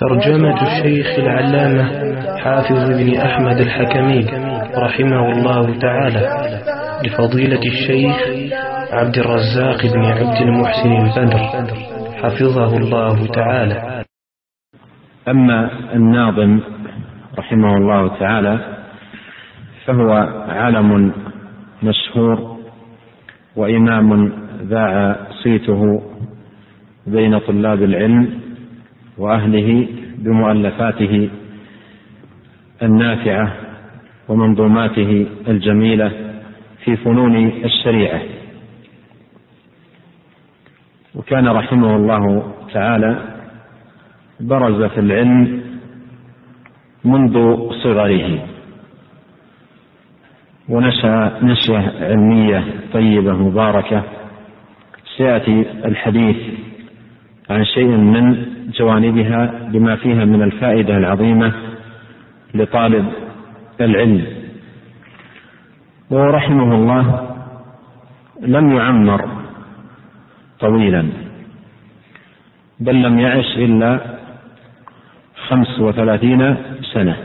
ترجمة الشيخ العلامة حافظ بن أحمد الحكمي رحمه الله تعالى لفضيلة الشيخ عبد الرزاق بن عبد المحسن البدر حفظه الله تعالى. أما الناظم رحمه الله تعالى فهو علم مشهور وإمام ذاع صيته بين طلاب العلم وأهله بمؤلفاته النافعة ومنظوماته الجميلة في فنون الشريعة. وكان رحمه الله تعالى برز في العلم منذ صغره، ونشأ نشأة علمية طيبة مباركة. سيأتي الحديث عن شيء من جوانبها بما فيها من الفائدة العظيمة لطالب العلم. ورحمه الله لم يعمر طويلا، بل لم يعش إلا 35 سنة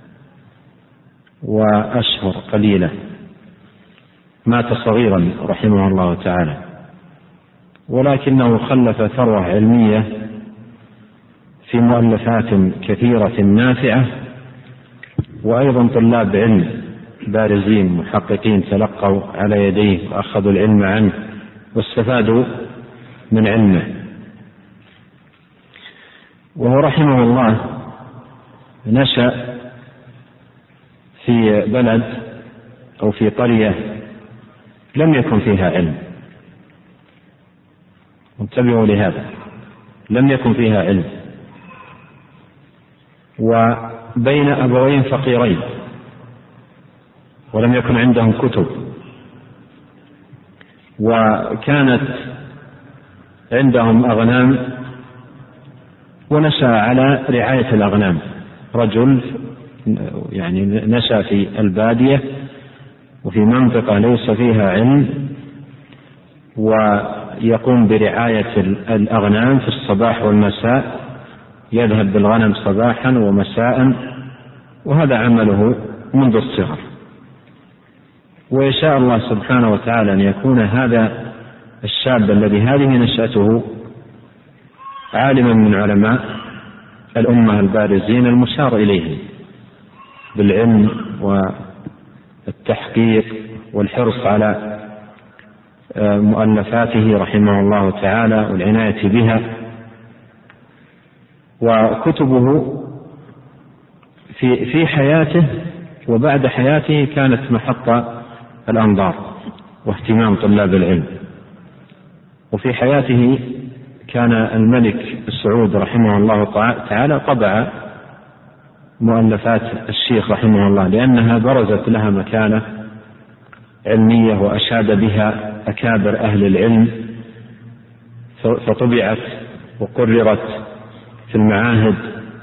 وأشهر قليلة. مات صغيرا رحمه الله تعالى، ولكنه خلف ثروة علمية في مؤلفات كثيرة نافعة، وأيضا طلاب علم بارزين محققين تلقوا على يديه وأخذوا العلم عنه واستفادوا من علمه. وهو رحمه الله نشأ في بلد أو في قرية لم يكن فيها علم، انتبهوا لهذا، لم يكن فيها علم، وبين أبوين فقيرين ولم يكن عندهم كتب، وكانت عندهم أغنام ونشأ على رعاية الأغنام. رجل يعني نشأ في البادية وفي منطقة ليس فيها علم، ويقوم برعاية الأغنام في الصباح والمساء، يذهب بالغنم صباحا ومساء، وهذا عمله منذ الصغر. ويشاء الله سبحانه وتعالى أن يكون هذا الشاب الذي هذه نشأته عالما من علماء الأمة البارزين المشار إليهم بالعلم والتحقيق والحرص على مؤلفاته رحمه الله تعالى والعناية بها. وكتبه في حياته وبعد حياته كانت محط الأنظار واهتمام طلاب العلم. وفي حياته كان الملك سعود رحمه الله تعالى طبع مؤلفات الشيخ رحمه الله، لأنها برزت لها مكانة علمية وأشاد بها أكابر أهل العلم، فطبعت وقررت في المعاهد،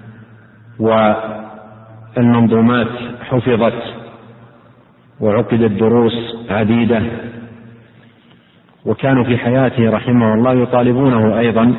والمنظومات حفظت وعقدت دروس عديدة. وكانوا في حياته رحمه الله يطالبونه أيضا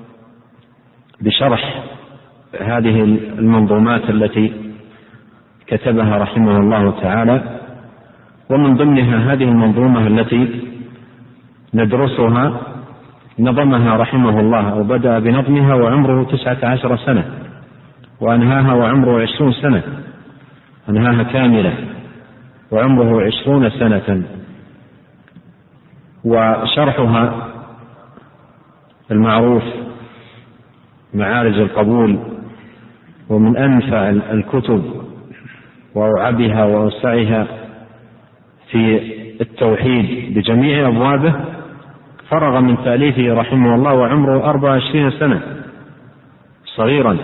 بشرح هذه المنظومات التي كتبها رحمه الله تعالى. ومن ضمنها هذه المنظومة التي ندرسها نظمها رحمه الله، أو بدأ بنظمها وعمره 19 سنة، وأنهاها وعمره 20 سنة، أنهاها كاملة وعمره 20 سنة. وشرحها المعروف معارج القبول، ومن أنفع الكتب وأوعبها وأوسعها في التوحيد بجميع أبوابه. فرغ من تأليفه رحمه الله وعمره 24 سنة صغيرا.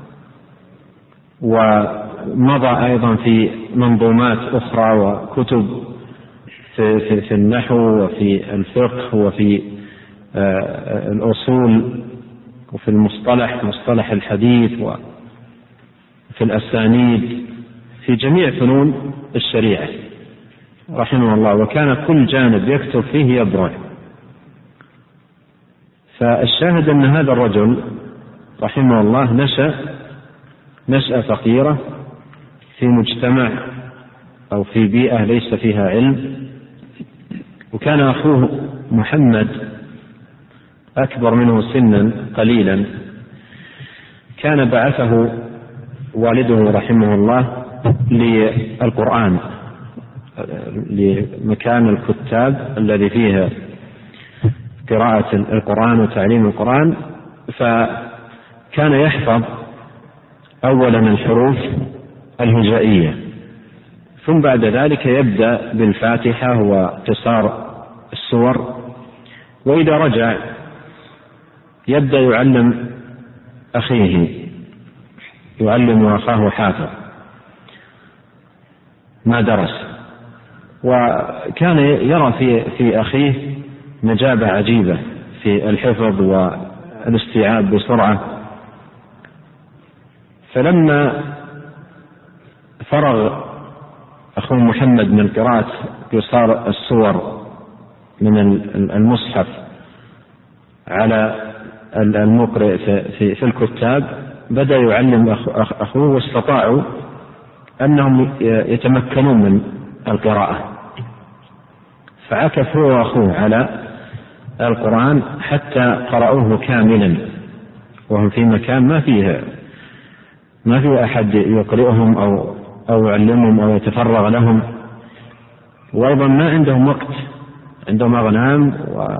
ومضى أيضا في منظومات أخرى وكتب في النحو وفي الفقه وفي الأصول وفي المصطلح مصطلح الحديث وفي الأسانيد، في جميع فنون الشريعة رحمه الله. وكان كل جانب يكتب فيه يبرع. فالشاهد أن هذا الرجل رحمه الله نشأ نشأة فقيرة في مجتمع أو في بيئة ليس فيها علم، وكان أخوه محمد أكبر منه سنا قليلا، كان بعثه والده رحمه الله للقرآن، لمكان الكتاب الذي فيه قراءة القرآن وتعليم القرآن، فكان يحفظ أولا الحروف الهجائية، ثم بعد ذلك يبدأ بالفاتحة وقصار السور، وإذا رجع يبدأ يعلم أخاه حافظ ما درس، وكان يرى في أخيه نجابة عجيبة في الحفظ والاستيعاب بسرعة. فلما فرغ أخوه محمد من قراءة قصار السور من المصحف على المقرئ في الكتاب، بدأ يعلم أخوه، واستطاعوا أنهم يتمكنون من القراءة، فعكف هو وأخوه على القرآن حتى قرأوه كاملا، وهم في مكان ما فيه أحد يقرئهم أو يعلمهم أو يتفرغ لهم، وأيضا ما عندهم وقت، عندهم أغنام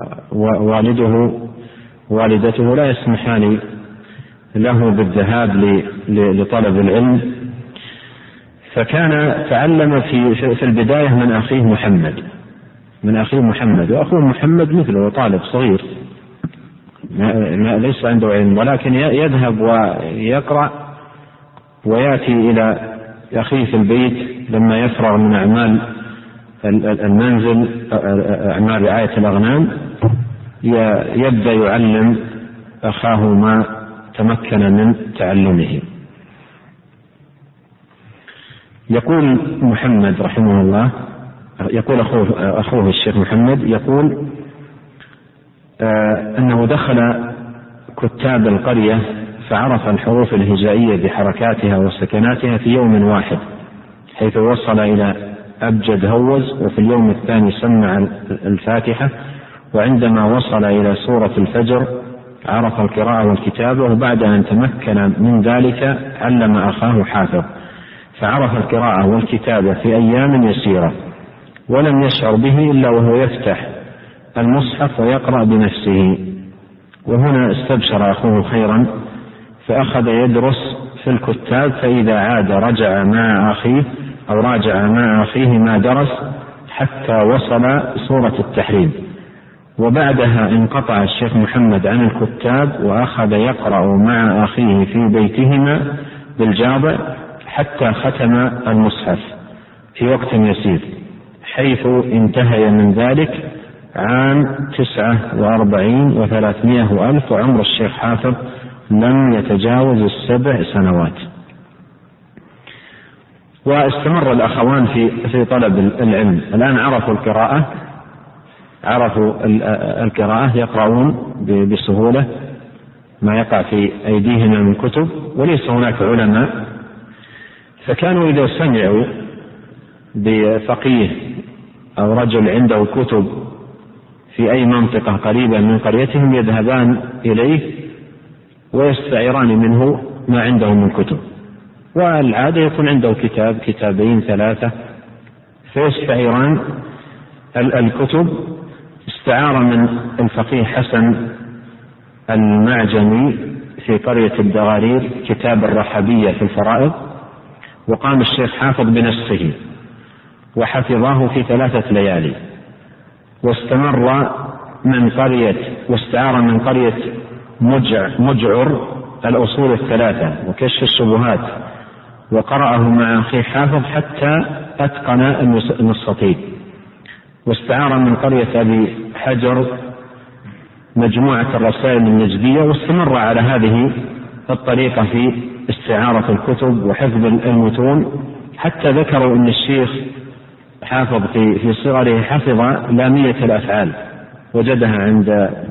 ووالدته لا يسمحان له بالذهاب لطلب العلم. فكان تعلم في البداية من أخيه محمد، وأخوه محمد مثله طالب صغير ليس عنده علم، ولكن يذهب ويقرأ ويأتي إلى أخيه في البيت لما يفرغ من أعمال المنزل، أعمال رعاية الأغنام، يبدأ يعلم أخاه ما تمكن من تعلمه. يقول محمد رحمه الله، يقول أخوه الشيخ محمد، يقول أنه دخل كتاب القرية فعرف الحروف الهجائية بحركاتها وسكناتها في يوم واحد، حيث وصل إلى أبجد هوز، وفي اليوم الثاني سمع الفاتحة، وعندما وصل إلى سورة الفجر عرف القراءة والكتابة، وبعد أن تمكن من ذلك علم أخاه حافظ، فعرف القراءة والكتابة في أيام يسيرة، ولم يشعر به إلا وهو يفتح المصحف ويقرأ بنفسه. وهنا استبشر أخوه خيرا، فأخذ يدرس في الكتاب، فإذا عاد راجع مع أخيه ما درس حتى وصل سورة التحريم، وبعدها انقطع الشيخ محمد عن الكتاب وأخذ يقرأ مع أخيه في بيتهما بالجاضع حتى ختم المصحف في وقت يسير، حيث انتهي من ذلك عام 49 و300 وألف، وعمر الشيخ حافظ لم يتجاوز 7 سنوات. واستمر الأخوان في طلب العلم، الآن عرفوا القراءة، يقرؤون بسهولة ما يقع في أيديهما من كتب، وليس هناك علماء، فكانوا إذا سمعوا بفقيه أو رجل عنده كتب في أي منطقة قريبة من قريتهم يذهبان إليه ويستعيران منه ما عنده من كتب، والعادة يكون عنده كتاب 2 3، فيستعيران الكتب. استعار من الفقيه حسن المعجمي في قرية الدغارير كتاب الرحبية في الفرائض، وقام الشيخ حافظ بنسخه وحفظه في 3 ليالي، واستعار من قرية مجعر الأصول 3 وكشف الشبهات، وقرأه مع أخيه حافظ حتى أتقن النصتين. واستعار من قرية أبي حجر مجموعة الرسائل النجدية، واستمر على هذه الطريقة في استعارة الكتب وحفظ المتون، حتى ذكروا أن الشيخ حافظ في صغره حفظ لامية الأفعال، وجدها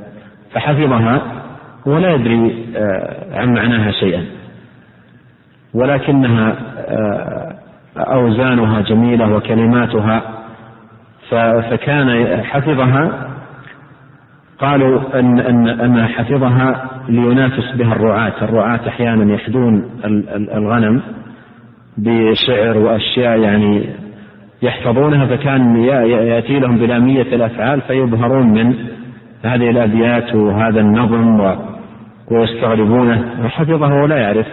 فحفظها ولا يدري عن معناها شيئا، ولكنها أوزانها جميلة وكلماتها، فكان حفظها. قالوا أن حفظها لينافس بها الرعاة أحيانا يحدون الغنم بشعر وأشياء يعني يحفظونها، فكان يأتي لهم بلامية الأفعال فيبهرون من هذه الأبيات وهذا النظم ويستغربونه، وحفظه ولا يعرف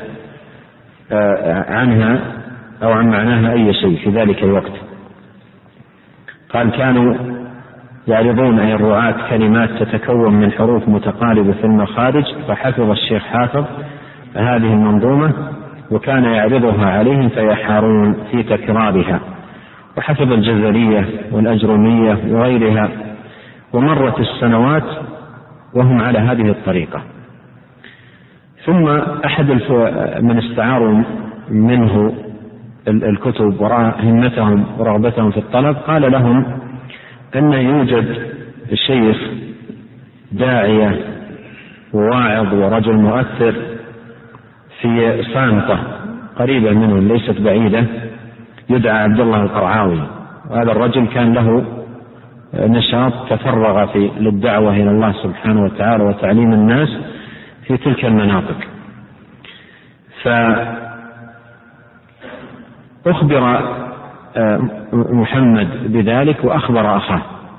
عنها أو عن معناها أي شيء في ذلك الوقت. قال كانوا يعرضون أي الرعاة كلمات تتكون من حروف متقاربة في المخارج، فحفظ الشيخ حافظ هذه المنظومة وكان يعرضها عليهم فيحارون في تكرارها، وحفظ الجزرية والأجرمية وغيرها. ومرت السنوات وهم على هذه الطريقة. ثم أحد من استعاروا منه الكتب ورأى همتهم ورغبتهم في الطلب قال لهم أن يوجد الشيخ داعية وواعظ ورجل مؤثر في صامتة قريبة منهم ليست بعيدة يدعى عبد الله القرعاوي، وهذا الرجل كان له نشاط تفرغ للدعوة إلى الله سبحانه وتعالى وتعليم الناس في تلك المناطق. فأخبر محمد بذلك وأخبر أخاه،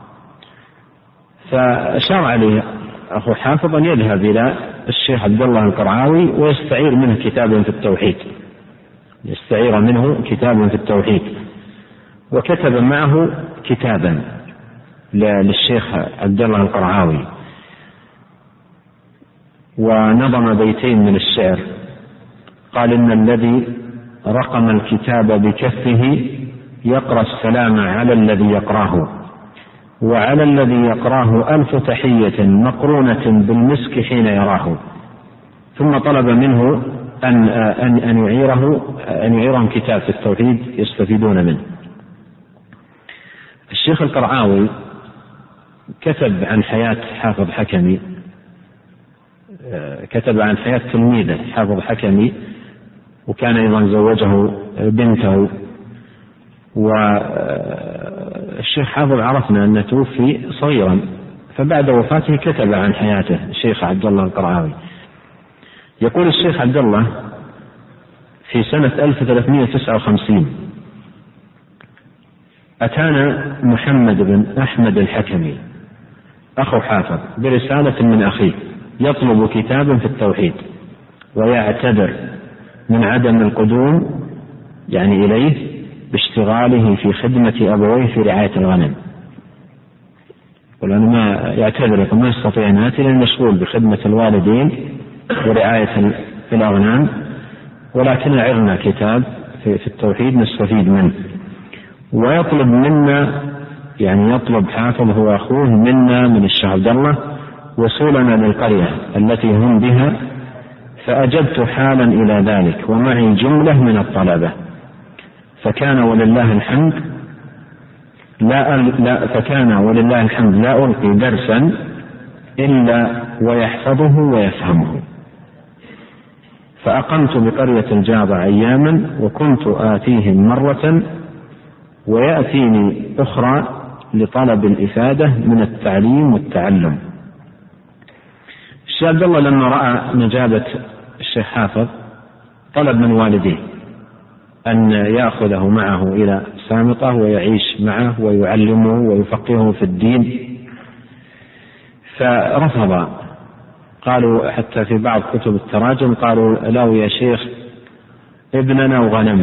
فأشار عليه أخو حافظ أن يذهب إلى الشيخ عبد الله القرعاوي ويستعير منه كتابا في التوحيد، يستعير منه كتابا في التوحيد. وكتب معه كتابا للشيخ عبد الله القرعاوي، ونظم بيتين من الشعر. قال إن الذي رقم الكتاب بكفه يقرأ السلام على الذي يقراه، وعلى الذي يقراه ألف تحية مقرونة بالمسك حين يراه. ثم طلب منه أن يعيرهم كتاب في التوحيد يستفيدون منه. الشيخ القرعاوي كتب عن حياة حافظ حكمي، كتب عن حياة تلميذه حافظ حكمي، وكان أيضا زوجه بنته. والشيخ حافظ عرفنا أنه توفي صغيرا، فبعد وفاته كتب عن حياته الشيخ عبد الله القرعاوي. يقول الشيخ عبد الله في سنة 1359 أتانا محمد بن أحمد الحكمي أخو حافظ برسالة من أخيه يطلب كتابا في التوحيد، ويعتذر من عدم القدوم يعني إليه باشتغاله في خدمة أبويه في رعاية الغنم. ولأنه ما يعتذر ما يستطيع أن يأتي لأنه مشغول بخدمة الوالدين ورعاية الأغنام، ولكن عرنا كتاب في التوحيد نستفيد منه. ويطلب منا يعني يطلب حافظ هو أخوه منا من الشيخ عبد الله وصولنا للقرية التي هم بها، فأجبت حالا إلى ذلك ومعي جملة من الطلبة، فكان ولله الحمد لا ألقي درسا إلا ويحفظه ويفهمه. فأقمت بقرية الجاضع أياما وكنت آتيهم مرة ويأتيني أخرى لطلب الإفادة من التعليم والتعلم. الشيخ عبد الله لما رأى نجابة الشيخ حافظ طلب من والديه أن يأخذه معه إلى سامطة ويعيش معه ويعلمه ويفقهه في الدين، فرفض. قالوا حتى في بعض كتب التراجم قالوا له يا شيخ ابننا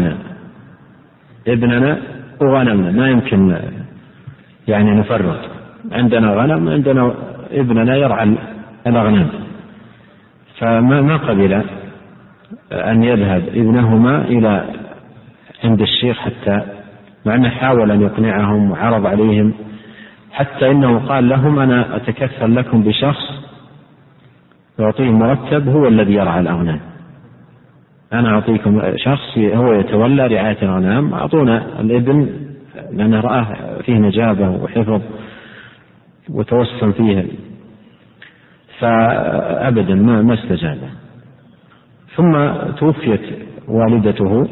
وغنمنا ما يمكن يعني نفرط، عندنا غنم عندنا ابننا يرعى الأغنام. فما قبل أن يذهب ابنهما إلى عند الشيخ حتى مع أنه حاول أن يقنعهم وعرض عليهم، حتى إنه قال لهم أنا أتكفل لكم بشخص يعطيه مرتب هو الذي يرعى الأغنام، أنا أعطيكم شخص هو يتولى رعاية الأغنام، أعطونا الابن لأنه رأى فيه نجابة وحفظ وتوسم فيه، فأبدا ما استجاب. ثم توفيت والدته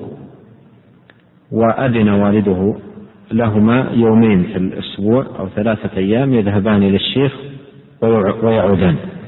وأذن والده لهما يومين في الأسبوع أو 3 أيام يذهبان إلى الشيخ ويعودان.